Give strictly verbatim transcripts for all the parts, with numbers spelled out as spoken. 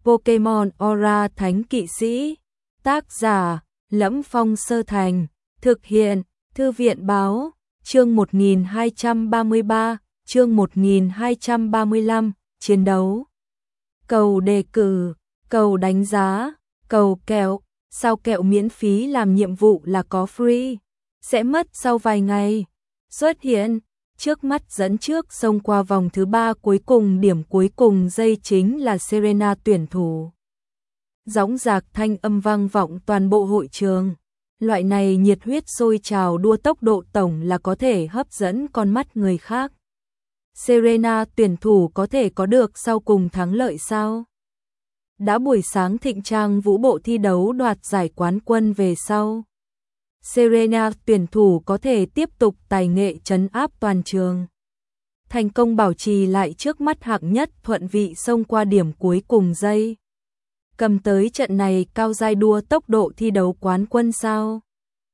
Pokemon Aura Thánh Kỵ Sĩ. Tác giả: Lẫm Phong Sơ Thành. Thực hiện: Thư viện báo. Chương một nghìn hai trăm ba mươi ba, chương một nghìn hai trăm ba mươi lăm, chiến đấu. Cầu đề cử, cầu đánh giá, cầu kẹo. Sao kẹo miễn phí làm nhiệm vụ là có free, sẽ mất sau vài ngày. Xuất hiện, trước mắt dẫn trước xông qua vòng thứ ba cuối cùng, điểm cuối cùng dây chính là Serena tuyển thủ. Dõng dạc thanh âm vang vọng toàn bộ hội trường. Loại này nhiệt huyết sôi trào đua tốc độ tổng là có thể hấp dẫn con mắt người khác. Serena tuyển thủ có thể có được sau cùng thắng lợi sao? Đã buổi sáng thịnh trang vũ bộ thi đấu đoạt giải quán quân về sau, Serena tuyển thủ có thể tiếp tục tài nghệ trấn áp toàn trường, thành công bảo trì lại trước mắt hạng nhất, thuận vị xông qua điểm cuối cùng dây, cầm tới trận này cao giai đua tốc độ thi đấu quán quân sao?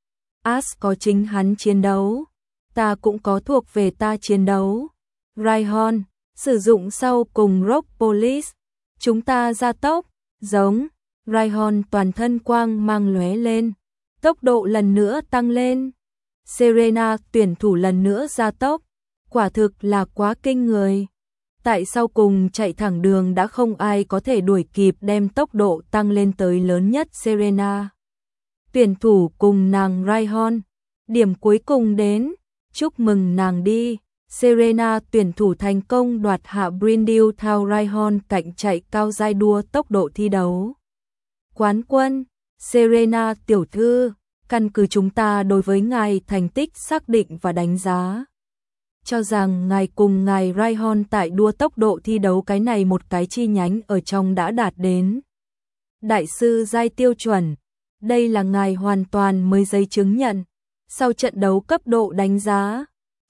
Ash có chính hắn chiến đấu, ta cũng có thuộc về ta chiến đấu. Rhyhorn sử dụng sau cùng Rock Police, chúng ta ra tốc, giống. Rhyhorn toàn thân quang mang lóe lên, tốc độ lần nữa tăng lên. Serena tuyển thủ lần nữa ra tốc, quả thực là quá kinh người. Tại sau cùng chạy thẳng đường đã không ai có thể đuổi kịp, đem tốc độ tăng lên tới lớn nhất. Serena tuyển thủ cùng nàng Rhyhorn, điểm cuối cùng đến, chúc mừng nàng đi. Serena tuyển thủ thành công đoạt hạ Brindle Thao Rhyhorn cạnh chạy cao giai đua tốc độ thi đấu quán quân. Serena tiểu thư, căn cứ chúng ta đối với ngài thành tích xác định và đánh giá, cho rằng ngài cùng ngài Rhyhorn tại đua tốc độ thi đấu cái này một cái chi nhánh ở trong đã đạt đến đại sư giai tiêu chuẩn. Đây là ngài hoàn toàn mới giấy chứng nhận. Sau trận đấu cấp độ đánh giá,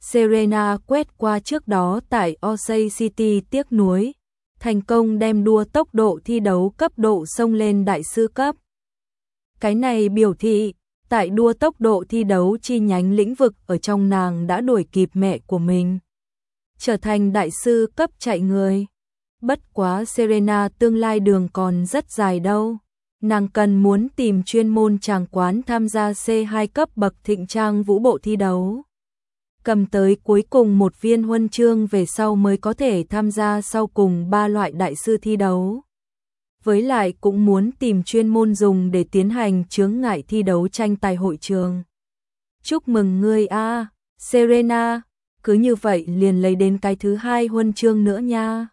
Serena quét qua trước đó tại Osage City tiếc nuối, thành công đem đua tốc độ thi đấu cấp độ xông lên đại sư cấp. Cái này biểu thị, tại đua tốc độ thi đấu chi nhánh lĩnh vực ở trong nàng đã đuổi kịp mẹ của mình, trở thành đại sư cấp chạy người. Bất quá Serena tương lai đường còn rất dài đâu. Nàng cần muốn tìm chuyên môn tràng quán tham gia C hai cấp bậc thịnh trang vũ bộ thi đấu, cầm tới cuối cùng một viên huân chương về sau mới có thể tham gia sau cùng ba loại đại sư thi đấu. Với lại cũng muốn tìm chuyên môn dùng để tiến hành chướng ngại thi đấu tranh tài hội trường. Chúc mừng ngươi a, Serena, cứ như vậy liền lấy đến cái thứ hai huân chương nữa nha.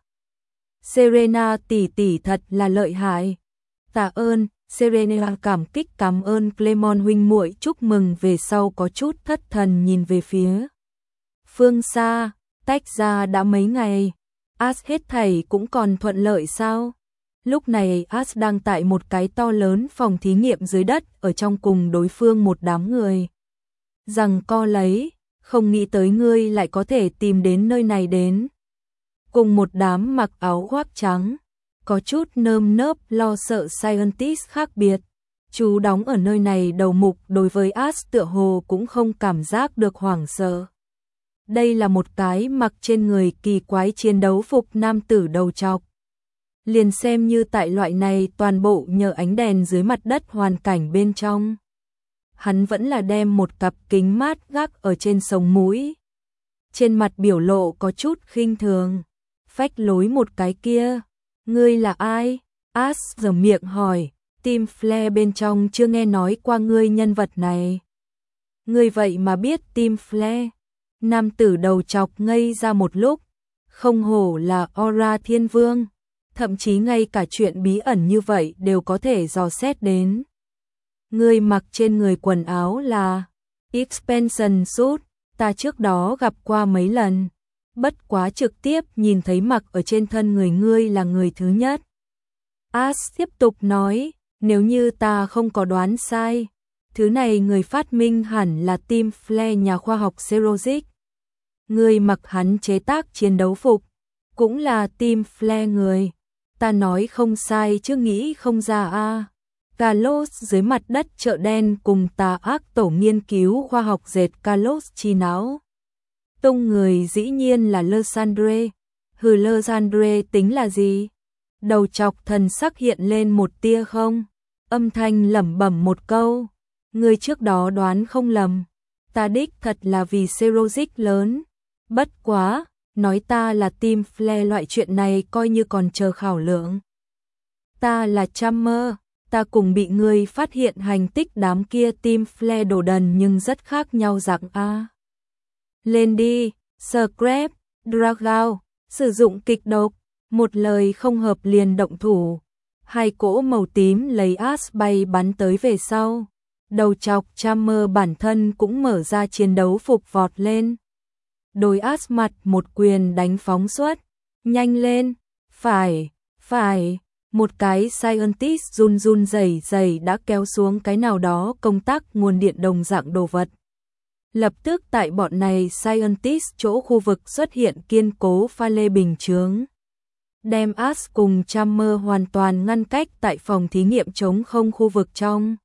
Serena tỷ tỷ thật là lợi hại. Tạ ơn. Serena cảm kích cảm ơn Clemon huynh muội, chúc mừng về sau có chút thất thần nhìn về phía phương xa. Tách ra đã mấy ngày, Ash hết thảy cũng còn thuận lợi sao? Lúc này Ash đang tại một cái to lớn phòng thí nghiệm dưới đất, ở trong cùng đối phương một đám người rằng co lấy, không nghĩ tới ngươi lại có thể tìm đến nơi này đến. Cùng một đám mặc áo khoác trắng, có chút nơm nớp lo sợ scientist khác biệt, chú đóng ở nơi này đầu mục đối với Ash tựa hồ cũng không cảm giác được hoảng sợ. Đây là một cái mặc trên người kỳ quái chiến đấu phục nam tử đầu trọc. Liền xem như tại loại này toàn bộ nhờ ánh đèn dưới mặt đất hoàn cảnh bên trong, hắn vẫn là đem một cặp kính mát gác ở trên sống mũi. Trên mặt biểu lộ có chút khinh thường, phách lối một cái kia. Ngươi là ai? Ash giở miệng hỏi, Team Flare bên trong chưa nghe nói qua ngươi nhân vật này. Ngươi vậy mà biết Team Flare? Nam tử đầu chọc ngây ra một lúc, không hổ là Aura Thiên Vương, thậm chí ngay cả chuyện bí ẩn như vậy đều có thể dò xét đến. Ngươi mặc trên người quần áo là Expansion Suit, ta trước đó gặp qua mấy lần, bất quá trực tiếp nhìn thấy mặc ở trên thân người ngươi là người thứ nhất. Ash tiếp tục nói, nếu như ta không có đoán sai, thứ này người phát minh hẳn là Team Flare nhà khoa học Serozic. Ngươi mặc hắn chế tác chiến đấu phục, cũng là Team Flare người. Ta nói không sai chứ, nghĩ không ra a. À. Kalos dưới mặt đất chợ đen cùng tà ác tổ nghiên cứu khoa học dệt Kalos chi não. Tung người dĩ nhiên là Lysandre. Hừ, Lysandre tính là gì? Đầu chọc thần sắc hiện lên một tia không. Âm thanh lẩm bẩm một câu. Người trước đó đoán không lầm. Ta đích thật là vì Serogic lớn. Bất quá, nói ta là Team Flare loại chuyện này coi như còn chờ khảo lượng. Ta là Charmer, ta cùng bị ngươi phát hiện hành tích đám kia Team Flare đồ đần nhưng rất khác nhau dạng a. Lên đi, Scrap, Dragao, sử dụng kịch độc, một lời không hợp liền động thủ. Hai cỗ màu tím lấy Ash bay bắn tới về sau. Đầu chọc Charmer bản thân cũng mở ra chiến đấu phục vọt lên. Đối Ash mặt một quyền đánh phóng suốt. Nhanh lên, phải, phải. Một cái Scientist run run rẩy rẩy đã kéo xuống cái nào đó công tắc nguồn điện đồng dạng đồ vật. Lập tức tại bọn này Scientist chỗ khu vực xuất hiện kiên cố pha lê bình chướng. Đem Ash cùng Charmer hoàn toàn ngăn cách tại phòng thí nghiệm chống không khu vực trong.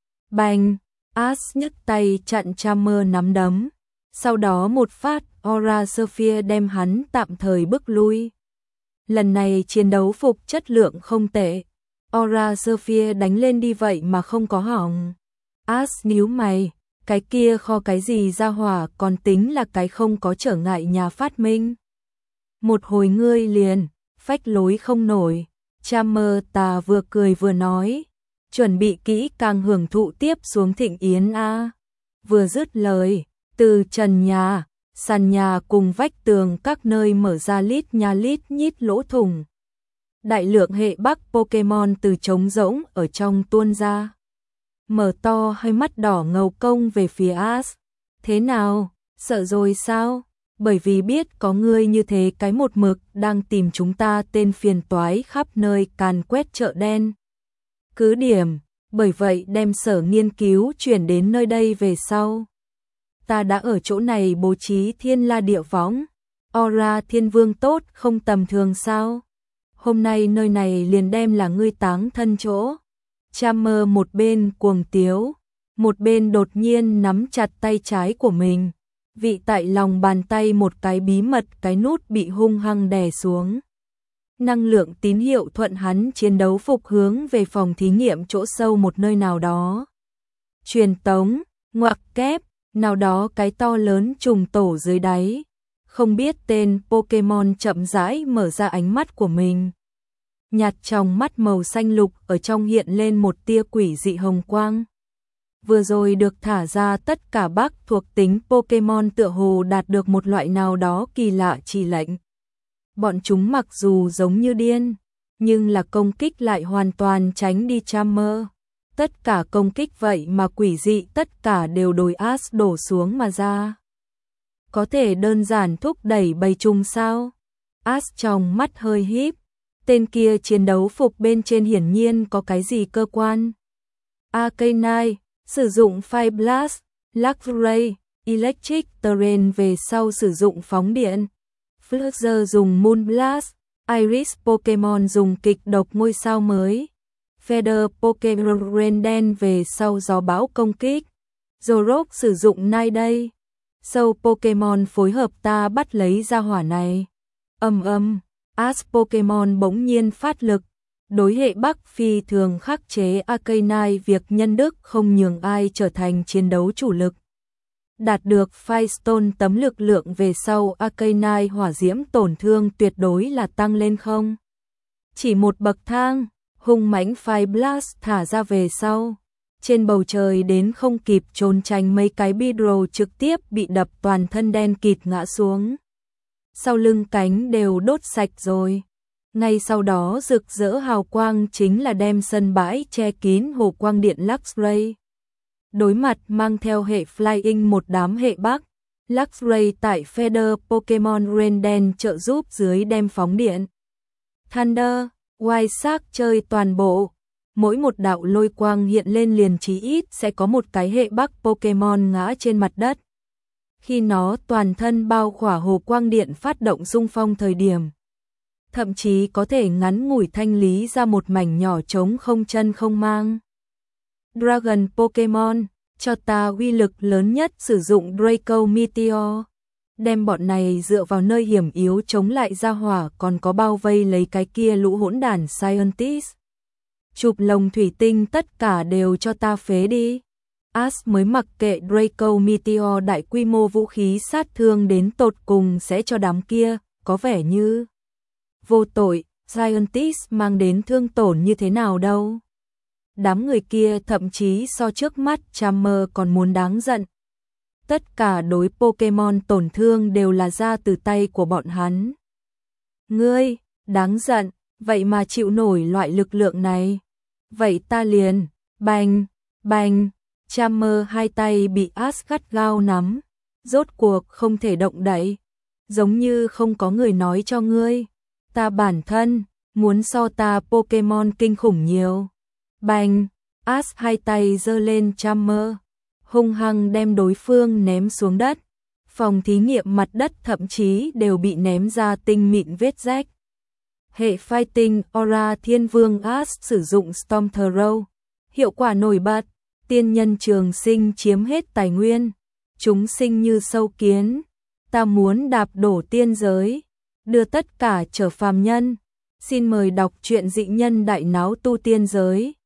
Bành, Ash nhấc tay chặn Charmer nắm đấm. Sau đó một phát Aura Sphere đem hắn tạm thời bước lui. Lần này chiến đấu phục chất lượng không tệ. Aura Sphere đánh lên đi vậy mà không có hỏng. Ash nhíu mày, cái kia kho cái gì ra hỏa còn tính là cái không có trở ngại nhà phát minh. Một hồi ngươi liền, phách lối không nổi. Charmer ta vừa cười vừa nói. Chuẩn bị kỹ càng hưởng thụ tiếp xuống thịnh yến a. Vừa dứt lời, từ trần nhà, sàn nhà cùng vách tường các nơi mở ra lít nha lít nhít lỗ thủng. Đại lượng hệ bắc Pokemon từ trống rỗng ở trong tuôn ra. Mở to hai mắt đỏ ngầu công về phía Ash. Thế nào, sợ rồi sao? Bởi vì biết có ngươi như thế cái một mực đang tìm chúng ta tên phiền toái khắp nơi càn quét chợ đen. Cứ điểm, bởi vậy đem sở nghiên cứu chuyển đến nơi đây về sau. Ta đã ở chỗ này bố trí thiên la địa võng. Aura thiên vương tốt không tầm thường sao? Hôm nay nơi này liền đem là ngươi táng thân chỗ. Charmer một bên cuồng tiếu, một bên đột nhiên nắm chặt tay trái của mình. Vị tại lòng bàn tay một cái bí mật cái nút bị hung hăng đè xuống. Năng lượng tín hiệu thuận hắn chiến đấu phục hướng về phòng thí nghiệm chỗ sâu một nơi nào đó. Truyền tống, ngoặc kép, nào đó cái to lớn trùng tổ dưới đáy. Không biết tên Pokemon chậm rãi mở ra ánh mắt của mình. Nhạt trong mắt màu xanh lục ở trong hiện lên một tia quỷ dị hồng quang. Vừa rồi được thả ra tất cả bắc thuộc tính Pokemon tựa hồ đạt được một loại nào đó kỳ lạ chỉ lệnh. Bọn chúng mặc dù giống như điên, nhưng là công kích lại hoàn toàn tránh đi Charmer. Tất cả công kích vậy mà quỷ dị tất cả đều đối Ash đổ xuống mà ra. Có thể đơn giản thúc đẩy bầy trùng sao? Ash trong mắt hơi híp. Tên kia chiến đấu phục bên trên hiển nhiên có cái gì cơ quan. Arcanine, sử dụng Fire Blast, Luck Ray, Electric Terrain về sau sử dụng phóng điện. Fluxer dùng Moon Blast, Iris Pokemon dùng kịch độc ngôi sao mới. Feather Pokemon đen về sau gió bão công kích. Zorok sử dụng Night Day. Sâu Pokemon phối hợp ta bắt lấy ra hỏa này. Âm âm, Ash Pokemon bỗng nhiên phát lực. Đối hệ Bắc phi thường khắc chế Arcanine việc nhân đức không nhường ai trở thành chiến đấu chủ lực. Đạt được Firestone tấm lực lượng về sau Arcanine hỏa diễm tổn thương tuyệt đối là tăng lên không. Chỉ một bậc thang, hung mãnh Fire Blast thả ra về sau. Trên bầu trời đến không kịp trốn tránh mấy cái Beedrill trực tiếp bị đập toàn thân đen kịt ngã xuống. Sau lưng cánh đều đốt sạch rồi. Ngay sau đó rực rỡ hào quang chính là đem sân bãi che kín hồ quang điện Luxray. Đối mặt mang theo hệ Flying một đám hệ Bắc, Luxray tại Feather Pokemon Rain đen trợ giúp dưới đem phóng điện. Thunder, White Shark chơi toàn bộ. Mỗi một đạo lôi quang hiện lên liền chí ít sẽ có một cái hệ Bắc Pokemon ngã trên mặt đất. Khi nó toàn thân bao khỏa hồ quang điện phát động xung phong thời điểm. Thậm chí có thể ngắn ngủi thanh lý ra một mảnh nhỏ trống không chân không mang. Dragon Pokemon, cho ta uy lực lớn nhất sử dụng Draco Meteor. đem bọn này dựa vào nơi hiểm yếu chống lại ra hỏa, còn có bao vây lấy cái kia lũ hỗn đản scientist. Chụp lồng thủy tinh tất cả đều cho ta phế đi. Ash mới mặc kệ Draco Meteor đại quy mô vũ khí sát thương đến tột cùng sẽ cho đám kia, có vẻ như vô tội, scientist mang đến thương tổn như thế nào đâu. Đám người kia thậm chí so trước mắt Charmer còn muốn đáng giận. Tất cả đối Pokemon tổn thương đều là ra từ tay của bọn hắn. Ngươi, đáng giận, vậy mà chịu nổi loại lực lượng này. Vậy ta liền, bành, bành, Charmer hai tay bị Ash gắt gao nắm, rốt cuộc không thể động đậy, giống như không có người nói cho ngươi, ta bản thân, muốn so ta Pokemon kinh khủng nhiều. Bành, Ash hai tay giơ lên Charmer, hung hăng đem đối phương ném xuống đất. Phòng thí nghiệm mặt đất thậm chí đều bị ném ra tinh mịn vết rách. Hệ Fighting Aura Thiên Vương Ash sử dụng Storm Throw, hiệu quả nổi bật, tiên nhân trường sinh chiếm hết tài nguyên, chúng sinh như sâu kiến, ta muốn đạp đổ tiên giới, đưa tất cả trở phàm nhân. Xin mời đọc truyện Dị Nhân Đại Náo Tu Tiên Giới.